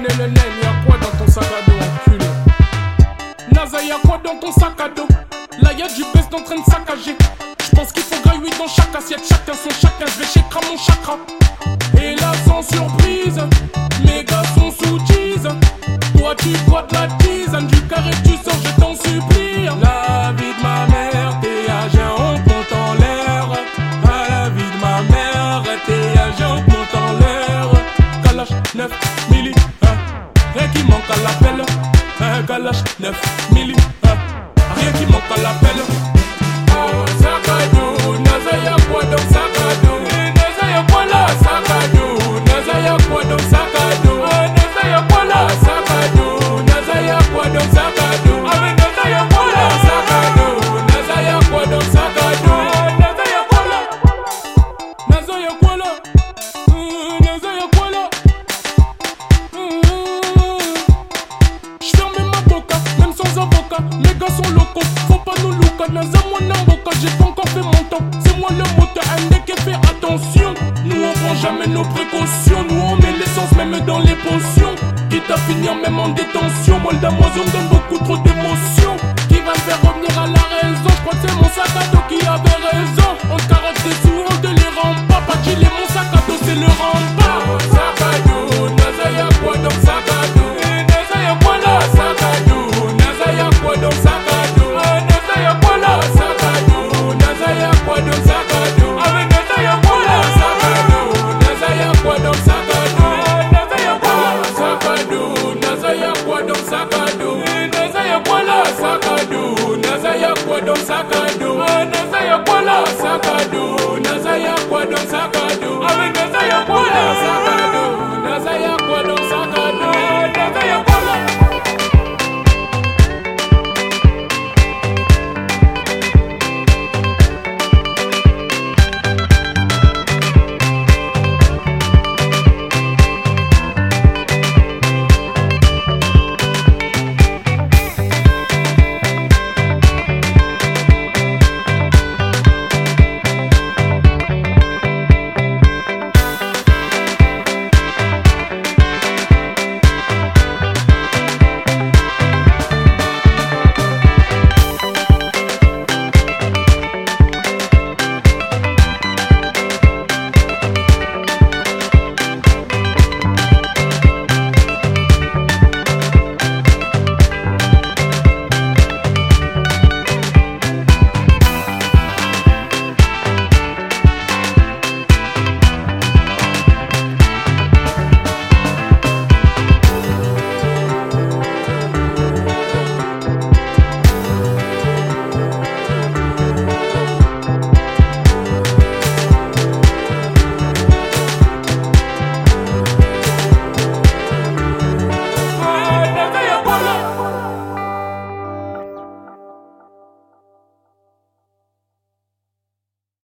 connais le name, y'a quoi dans ton sac à dos, enculé? Naza, y'a quoi dans ton sac à dos? Là y'a du best en train de saccager. J'pense qu'il faut grailler dans chaque assiette, chacun son chacun, j'vais chécra mon chakra. Et là sans surprise, mes gars sont sous tease. Toi tu bois de la tisane, du carré tu sors, je t'en supplie. La vie de ma mère, t'es agent, on compte en l'air. À la vie de ma mère, t'es agent, on compte en l'air. Kalash 9 milli, rien qui manque à l'appel. Kalash 9 milli, rien qui manque à l'appel. Oh, sac à dos, Naza y'a quoi dans sac à dos? Naza y'a quoi là, sac à dos? Naza y'a quoi dans sac à dos? Naza y'a quoi là, sac à dos? Naza y'a quoi dans sac à dos? Ah mais Naza y'a quoi là, sac à dos? Naza y'a quoi dans sac à dos? Naza y'a quoi là? Naza y'a quoi là? Naza y'a quoi là? J'ferme ma boca, même sans avocat. Mes gars sont locaux, faut pas nous louca. Naza moi n'invoca, j'ai pas encore fait mon temps. C'est moi le moteur, un mec qui fait attention. Nous on prend jamais nos précautions. Nous on met l'essence même dans les potions. Quitte à finir même en détention. Moi le damoiseau de